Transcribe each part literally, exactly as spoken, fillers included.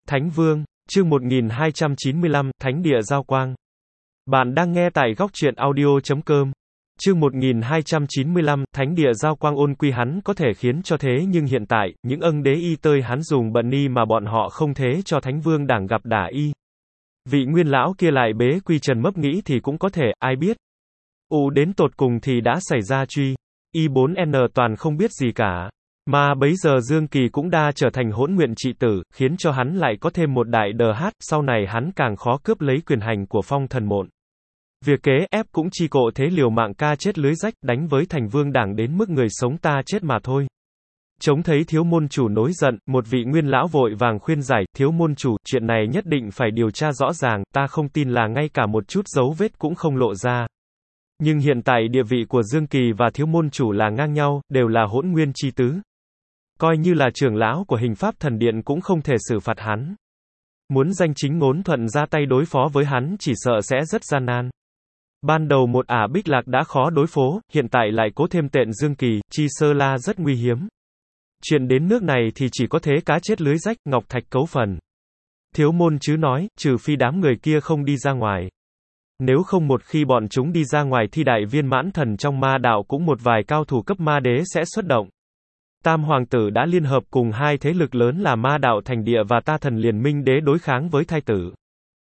Thánh Vương, chương một nghìn hai trăm chín mươi lăm, Thánh địa Giao Quang. Bạn đang nghe tại góc truyện audio chấm com. Chương một nghìn hai trăm chín mươi lăm, Thánh địa Giao Quang ôn quy hắn có thể khiến cho thế nhưng hiện tại, những ân đế y tơi hắn dùng bận ni mà bọn họ không thế cho Thánh Vương đảng gặp đả y. Vị nguyên lão kia lại bế quy trần mấp nghĩ thì cũng có thể, ai biết. U đến tột cùng thì đã xảy ra truy. Y bốn N toàn không biết gì cả. Mà bấy giờ Dương Kỳ cũng đã trở thành hỗn nguyện trị tử, khiến cho hắn lại có thêm một đại đờ hát, sau này hắn càng khó cướp lấy quyền hành của Phong Thần Mộn. Việc kế ép cũng chi cộ thế liều mạng ca chết lưới rách, đánh với thành vương đảng đến mức người sống ta chết mà thôi. Trông thấy thiếu môn chủ nổi giận, một vị nguyên lão vội vàng khuyên giải, thiếu môn chủ, chuyện này nhất định phải điều tra rõ ràng, ta không tin là ngay cả một chút dấu vết cũng không lộ ra. Nhưng hiện tại địa vị của Dương Kỳ và thiếu môn chủ là ngang nhau, đều là hỗn nguyên chi tứ. Coi như là trưởng lão của hình pháp thần điện cũng không thể xử phạt hắn. Muốn danh chính ngôn thuận ra tay đối phó với hắn chỉ sợ sẽ rất gian nan. Ban đầu một ả Bích Lạc đã khó đối phó, hiện tại lại cố thêm tện Dương Kỳ, chi sơ la rất nguy hiếm. Chuyện đến nước này thì chỉ có thế cá chết lưới rách, ngọc thạch cấu phần. Thiếu môn chứ nói, trừ phi đám người kia không đi ra ngoài. Nếu không một khi bọn chúng đi ra ngoài thì đại viên mãn thần trong ma đạo cũng một vài cao thủ cấp ma đế sẽ xuất động. Tam hoàng tử đã liên hợp cùng hai thế lực lớn là ma đạo thành địa và ta thần liên minh đế đối kháng với thai tử.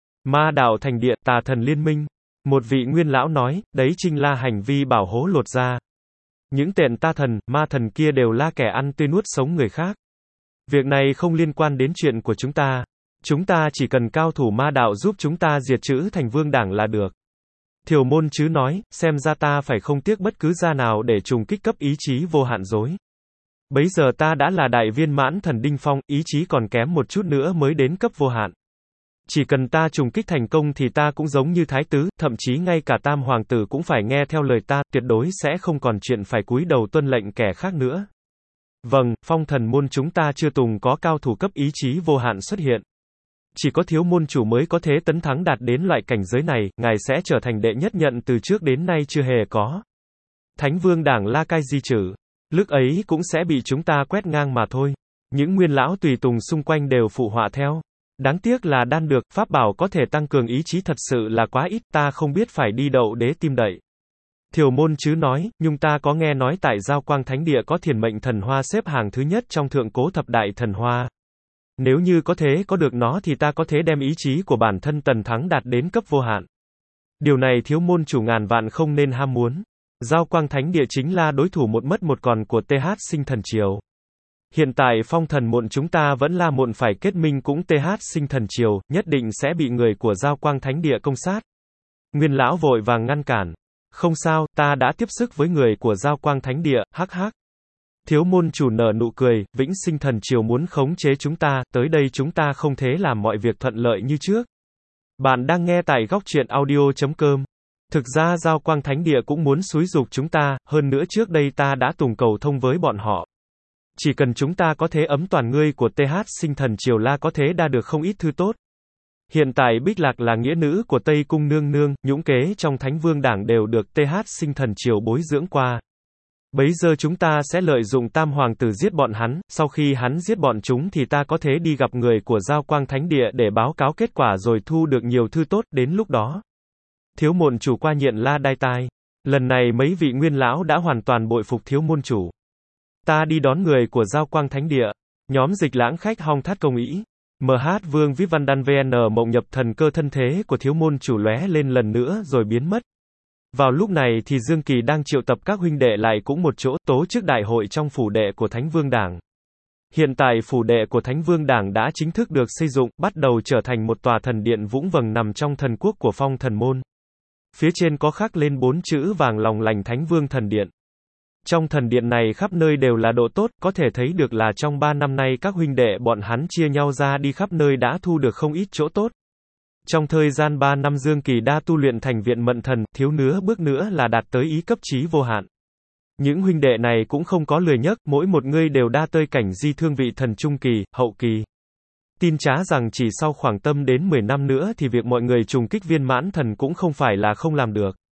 Ma đạo thành địa, tà thần liên minh. Một vị nguyên lão nói, đấy chính là hành vi bảo hố lột ra. Những tên ta thần, ma thần kia đều là kẻ ăn tươi nuốt sống người khác. Việc này không liên quan đến chuyện của chúng ta. Chúng ta chỉ cần cao thủ ma đạo giúp chúng ta diệt trừ thành vương đảng là được. Thiểu môn chứ nói, xem ra ta phải không tiếc bất cứ gia nào để trùng kích cấp ý chí vô hạn dối. Bấy giờ ta đã là đại viên mãn thần đinh phong, ý chí còn kém một chút nữa mới đến cấp vô hạn. Chỉ cần ta trùng kích thành công thì ta cũng giống như thái tứ, thậm chí ngay cả tam hoàng tử cũng phải nghe theo lời ta, tuyệt đối sẽ không còn chuyện phải cúi đầu tuân lệnh kẻ khác nữa. Vâng, phong thần môn chúng ta chưa từng có cao thủ cấp ý chí vô hạn xuất hiện. Chỉ có thiếu môn chủ mới có thế tấn thắng đạt đến loại cảnh giới này, ngài sẽ trở thành đệ nhất nhận từ trước đến nay chưa hề có. Thánh vương đảng La Cai di trừ. Lúc ấy cũng sẽ bị chúng ta quét ngang mà thôi. Những nguyên lão tùy tùng xung quanh đều phụ họa theo. Đáng tiếc là đan được, pháp bảo có thể tăng cường ý chí thật sự là quá ít, ta không biết phải đi đậu đế tim đậy. Thiểu môn chứ nói, nhưng ta có nghe nói tại Giao Quang Thánh Địa có thiền mệnh thần hoa xếp hàng thứ nhất trong thượng cố thập đại thần hoa. Nếu như có thế có được nó thì ta có thể đem ý chí của bản thân tần thắng đạt đến cấp vô hạn. Điều này thiếu môn chủ ngàn vạn không nên ham muốn. Giao Quang Thánh Địa chính là đối thủ một mất một còn của tê hát sinh thần triều. Hiện tại phong thần mộn chúng ta vẫn là muộn phải kết minh cũng tê hát sinh thần triều, nhất định sẽ bị người của Giao Quang Thánh Địa công sát. Nguyên lão vội vàng ngăn cản. Không sao, ta đã tiếp sức với người của Giao Quang Thánh Địa, hắc hắc. Thiếu môn chủ nở nụ cười, vĩnh sinh thần triều muốn khống chế chúng ta, tới đây chúng ta không thể làm mọi việc thuận lợi như trước. Bạn đang nghe tại góc truyện audio chấm com. Thực ra Giao Quang Thánh Địa cũng muốn xúi giục chúng ta, hơn nữa trước đây ta đã tùng cầu thông với bọn họ. Chỉ cần chúng ta có thế ấm toàn ngươi của tê hát sinh thần triều la có thế đa được không ít thư tốt. Hiện tại Bích Lạc là nghĩa nữ của Tây Cung nương nương, nhũng kế trong Thánh Vương đảng đều được tê hát sinh thần triều bối dưỡng qua. Bấy giờ chúng ta sẽ lợi dụng tam hoàng tử giết bọn hắn, sau khi hắn giết bọn chúng thì ta có thể đi gặp người của Giao Quang Thánh Địa để báo cáo kết quả rồi thu được nhiều thư tốt, đến lúc đó. Thiếu môn chủ qua nhiện la đai tai. Lần này mấy vị nguyên lão đã hoàn toàn bội phục thiếu môn chủ. Ta đi đón người của Giao Quang Thánh Địa. Nhóm dịch lãng khách hong thát công ý. em hát Vương Vip Văn Đan vê en mộng nhập thần cơ thân thế của thiếu môn chủ lóe lên lần nữa rồi biến mất. Vào lúc này thì Dương Kỳ đang triệu tập các huynh đệ lại cũng một chỗ tổ chức đại hội trong phủ đệ của Thánh Vương Đảng. Hiện tại phủ đệ của Thánh Vương Đảng đã chính thức được xây dựng, bắt đầu trở thành một tòa thần điện vũng vầng nằm trong thần quốc của Phong Thần Môn. Phía trên có khắc lên bốn chữ vàng lòng lành Thánh Vương Thần Điện. Trong thần điện này khắp nơi đều là độ tốt, có thể thấy được là trong ba năm nay các huynh đệ bọn hắn chia nhau ra đi khắp nơi đã thu được không ít chỗ tốt. Trong thời gian ba năm Dương Kỳ đã tu luyện thành viện mận thần, thiếu nữa bước nữa là đạt tới ý cấp chí vô hạn. Những huynh đệ này cũng không có lười nhấc, mỗi một người đều đa tơi cảnh di thương vị thần trung kỳ, hậu kỳ. Tin trá rằng chỉ sau khoảng tâm đến mười năm nữa thì việc mọi người trùng kích viên mãn thần cũng không phải là không làm được.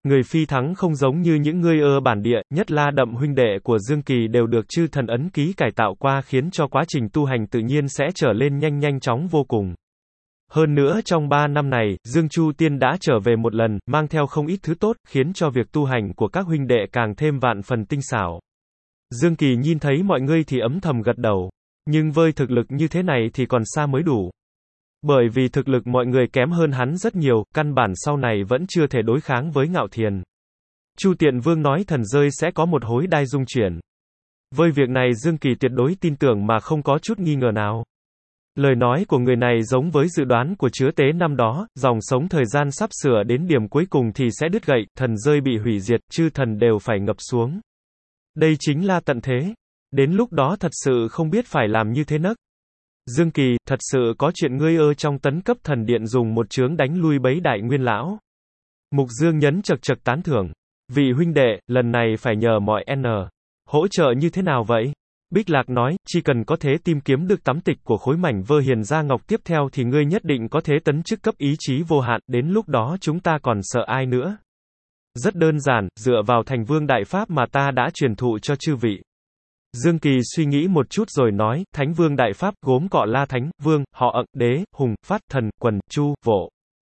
Người phi thắng không giống như những ngươi ở bản địa, nhất La Đậm huynh đệ của Dương Kỳ đều được chư thần ấn ký cải tạo qua khiến cho quá trình tu hành tự nhiên sẽ trở lên nhanh nhanh chóng vô cùng. Hơn nữa trong ba năm này, Dương Chu Tiên đã trở về một lần, mang theo không ít thứ tốt, khiến cho việc tu hành của các huynh đệ càng thêm vạn phần tinh xảo. Dương Kỳ nhìn thấy mọi người thì ấm thầm gật đầu. Nhưng với thực lực như thế này thì còn xa mới đủ. Bởi vì thực lực mọi người kém hơn hắn rất nhiều, căn bản sau này vẫn chưa thể đối kháng với Ngạo Thiền. Chu Tiện Vương nói thần rơi sẽ có một hối đai dung chuyển. Với việc này Dương Kỳ tuyệt đối tin tưởng mà không có chút nghi ngờ nào. Lời nói của người này giống với dự đoán của Chứa Tế năm đó, dòng sống thời gian sắp sửa đến điểm cuối cùng thì sẽ đứt gậy, thần rơi bị hủy diệt, chư thần đều phải ngập xuống. Đây chính là tận thế. Đến lúc đó thật sự không biết phải làm như thế nấc. Dương Kỳ, thật sự có chuyện ngươi ơ trong tấn cấp thần điện dùng một chướng đánh lui bấy đại nguyên lão. Mục Dương nhấn chật chật tán thưởng. Vị huynh đệ, lần này phải nhờ mọi N. Hỗ trợ như thế nào vậy? Bích Lạc nói, chỉ cần có thể tìm kiếm được tấm tịch của khối mảnh vơ hiền gia ngọc tiếp theo thì ngươi nhất định có thể tấn chức cấp ý chí vô hạn, đến lúc đó chúng ta còn sợ ai nữa. Rất đơn giản, dựa vào thành vương đại pháp mà ta đã truyền thụ cho chư vị. Dương Kỳ suy nghĩ một chút rồi nói, Thánh Vương Đại Pháp, gốm cọ La Thánh, Vương, họ ậng, Đế, Hùng, Phát, Thần, Quần, Chu, Vộ.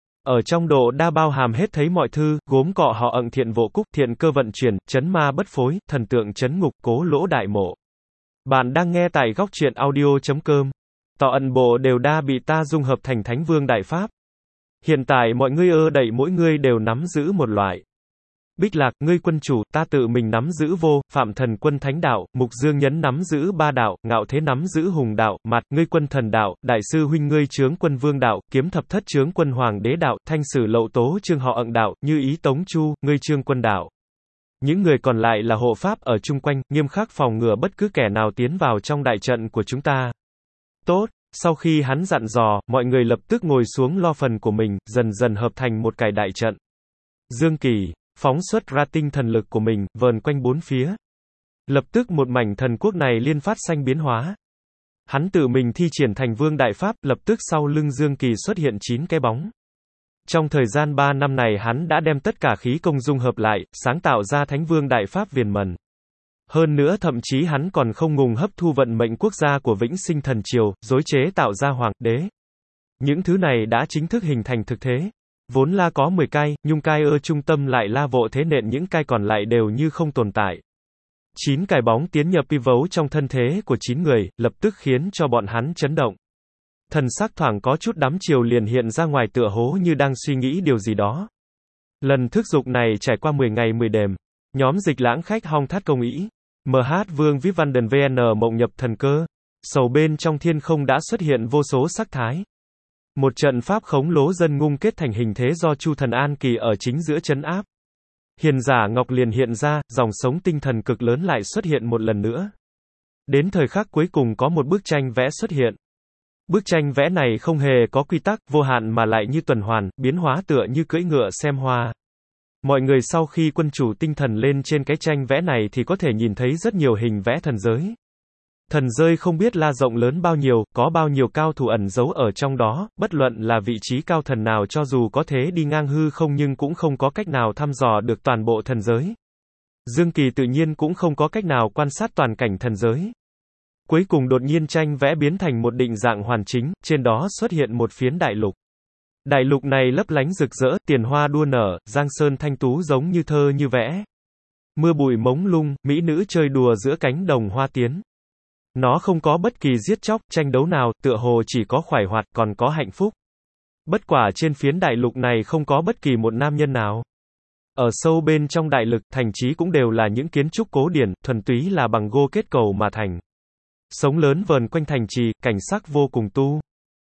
Ở trong độ đa bao hàm hết thấy mọi thư, gốm cọ họ ậng thiện vô cúc, thiện cơ vận chuyển, chấn ma bất phối, thần tượng chấn ngục, cố lỗ đại mộ. Bạn đang nghe tại góc truyện audio chấm com. Tọ ẩn bộ đều đa bị ta dung hợp thành Thánh Vương Đại Pháp. Hiện tại mọi ngươi ơ đẩy mỗi ngươi đều nắm giữ một loại. Bích Lạc, ngươi quân chủ, ta tự mình nắm giữ vô, Phạm Thần quân thánh đạo, Mục Dương nhấn nắm giữ ba đạo, Ngạo Thế nắm giữ hùng đạo, Mặt, ngươi quân thần đạo, Đại sư huynh ngươi chướng quân vương đạo, Kiếm thập thất chướng quân hoàng đế đạo, Thanh sử lậu tố trương họ ậng đạo, Như ý tống chu, ngươi trương quân đạo. Những người còn lại là hộ pháp ở chung quanh, nghiêm khắc phòng ngừa bất cứ kẻ nào tiến vào trong đại trận của chúng ta. Tốt, sau khi hắn dặn dò, mọi người lập tức ngồi xuống lo phần của mình, dần dần hợp thành một cái đại trận. Dương Kỳ phóng xuất ra tinh thần lực của mình, vờn quanh bốn phía. Lập tức một mảnh thần quốc này liên phát xanh biến hóa. Hắn tự mình thi triển thành Vương Đại Pháp, lập tức sau lưng Dương Kỳ xuất hiện chín cái bóng. Trong thời gian ba năm này hắn đã đem tất cả khí công dung hợp lại, sáng tạo ra Thánh Vương Đại Pháp viền mần. Hơn nữa thậm chí hắn còn không ngừng hấp thu vận mệnh quốc gia của Vĩnh Sinh Thần Triều, rối chế tạo ra Hoàng đế. Những thứ này đã chính thức hình thành thực thế. Vốn là có mười cai, nhung cai ở trung tâm lại la vộ thế nện những cai còn lại đều như không tồn tại. Chín cái bóng tiến nhập pi vấu trong thân thế của chín người, lập tức khiến cho bọn hắn chấn động. Thần sắc thoảng có chút đắm chiều liền hiện ra ngoài tựa hố như đang suy nghĩ điều gì đó. Lần thức dục này trải qua mười ngày mười đêm. Nhóm Dịch Lãng khách hong thát công ý. em hát Vương vê i vê đê vê en mộng nhập thần cơ. Sầu bên trong thiên không đã xuất hiện vô số sắc thái. Một trận pháp khống lố dân ngung kết thành hình thế do Chu Thần An Kỳ ở chính giữa trấn áp. Hiền giả Ngọc liền hiện ra, dòng sống tinh thần cực lớn lại xuất hiện một lần nữa. Đến thời khắc cuối cùng có một bức tranh vẽ xuất hiện. Bức tranh vẽ này không hề có quy tắc, vô hạn mà lại như tuần hoàn, biến hóa tựa như cưỡi ngựa xem hoa. Mọi người sau khi quân chủ tinh thần lên trên cái tranh vẽ này thì có thể nhìn thấy rất nhiều hình vẽ thần giới. Thần rơi không biết là rộng lớn bao nhiêu, có bao nhiêu cao thủ ẩn giấu ở trong đó, bất luận là vị trí cao thần nào cho dù có thế đi ngang hư không nhưng cũng không có cách nào thăm dò được toàn bộ thần giới. Dương Kỳ tự nhiên cũng không có cách nào quan sát toàn cảnh thần giới. Cuối cùng đột nhiên tranh vẽ biến thành một định dạng hoàn chính, trên đó xuất hiện một phiến đại lục. Đại lục này lấp lánh rực rỡ, tiền hoa đua nở, giang sơn thanh tú giống như thơ như vẽ. Mưa bụi mống lung, mỹ nữ chơi đùa giữa cánh đồng hoa tiến. Nó không có bất kỳ giết chóc, tranh đấu nào, tựa hồ chỉ có khoái hoạt, còn có hạnh phúc. Bất quả trên phiến đại lục này không có bất kỳ một nam nhân nào. Ở sâu bên trong đại lực, thành trì cũng đều là những kiến trúc cố điển, thuần túy là bằng gỗ kết cầu mà thành. Sống lớn vờn quanh thành trì, cảnh sắc vô cùng tu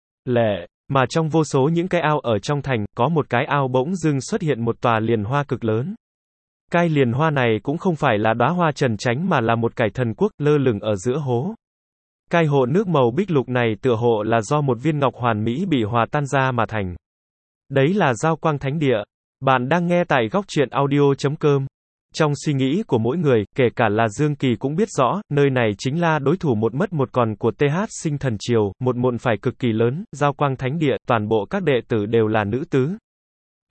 lệ, mà trong vô số những cái ao ở trong thành, có một cái ao bỗng dưng xuất hiện một tòa liền hoa cực lớn. Cái liền hoa này cũng không phải là đóa hoa trần tránh mà là một cải thần quốc, lơ lửng ở giữa hố. Cái hồ nước màu bích lục này tựa hồ là do một viên ngọc hoàn mỹ bị hòa tan ra mà thành. Đấy là Giao Quang Thánh Địa. Bạn đang nghe tại góc truyện audio chấm com. Trong suy nghĩ của mỗi người, kể cả là Dương Kỳ cũng biết rõ, nơi này chính là đối thủ một mất một còn của tê hát Sinh Thần Triều, một mộn phải cực kỳ lớn, Giao Quang Thánh Địa, toàn bộ các đệ tử đều là nữ tứ.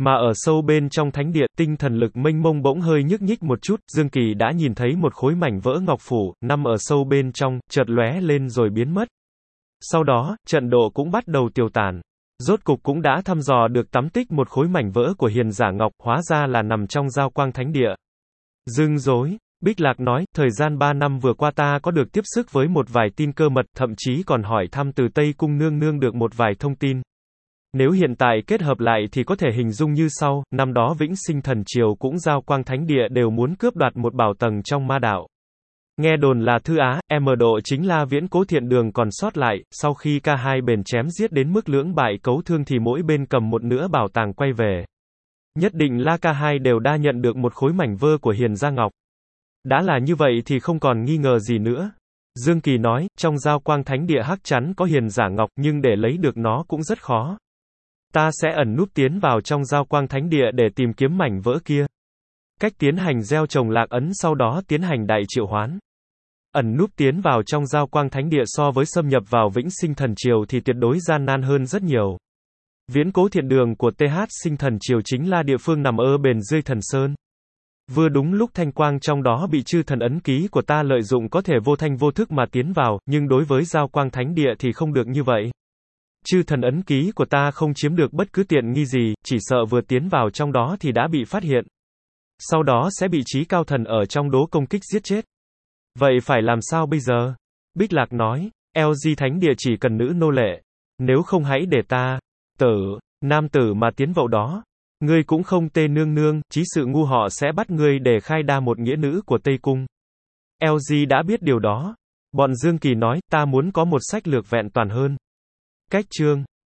Mà ở sâu bên trong thánh địa, tinh thần lực mênh mông bỗng hơi nhức nhích một chút, Dương Kỳ đã nhìn thấy một khối mảnh vỡ ngọc phủ, nằm ở sâu bên trong, chợt lóe lên rồi biến mất. Sau đó, trận độ cũng bắt đầu tiêu tàn. Rốt cục cũng đã thăm dò được tắm tích một khối mảnh vỡ của hiền giả ngọc, hóa ra là nằm trong giao quang thánh địa. Dưng dối. Bích Lạc nói, thời gian ba năm vừa qua ta có được tiếp sức với một vài tin cơ mật, thậm chí còn hỏi thăm từ Tây Cung nương nương được một vài thông tin. Nếu hiện tại kết hợp lại thì có thể hình dung như sau, năm đó Vĩnh Sinh Thần Triều cũng giao quang thánh địa đều muốn cướp đoạt một bảo tầng trong ma đạo. Nghe đồn là Thư Á, em độ chính là Viễn Cố Thiện Đường còn sót lại, sau khi cả hai bên chém giết đến mức lưỡng bại cấu thương thì mỗi bên cầm một nửa bảo tàng quay về. Nhất định là cả hai đều đã nhận được một khối mảnh vỡ của Hiền Gia Ngọc. Đã là như vậy thì không còn nghi ngờ gì nữa. Dương Kỳ nói, trong giao quang thánh địa hắc chắn có Hiền Giả Ngọc, nhưng để lấy được nó cũng rất khó. Ta sẽ ẩn núp tiến vào trong giao quang thánh địa để tìm kiếm mảnh vỡ kia. Cách tiến hành gieo trồng lạc ấn sau đó tiến hành đại triệu hoán. Ẩn núp tiến vào trong giao quang thánh địa so với xâm nhập vào Vĩnh Sinh Thần Triều thì tuyệt đối gian nan hơn rất nhiều. Viễn Cố Thiện Đường của tê hát Sinh Thần Triều chính là địa phương nằm ở bên dưới thần sơn. Vừa đúng lúc thanh quang trong đó bị chư thần ấn ký của ta lợi dụng có thể vô thanh vô thức mà tiến vào, nhưng đối với giao quang thánh địa thì không được như vậy. Chư thần ấn ký của ta không chiếm được bất cứ tiện nghi gì, chỉ sợ vừa tiến vào trong đó thì đã bị phát hiện. Sau đó sẽ bị trí cao thần ở trong đố công kích giết chết. Vậy phải làm sao bây giờ? Bích Lạc nói, lờ giê thánh địa chỉ cần nữ nô lệ. Nếu không hãy để ta, tử, nam tử mà tiến vào đó. Ngươi cũng không tê nương nương, chí sự ngu họ sẽ bắt ngươi để khai đa một nghĩa nữ của Tây Cung. lờ giê đã biết điều đó. Bọn Dương Kỳ nói, ta muốn có một sách lược vẹn toàn hơn. Cách chương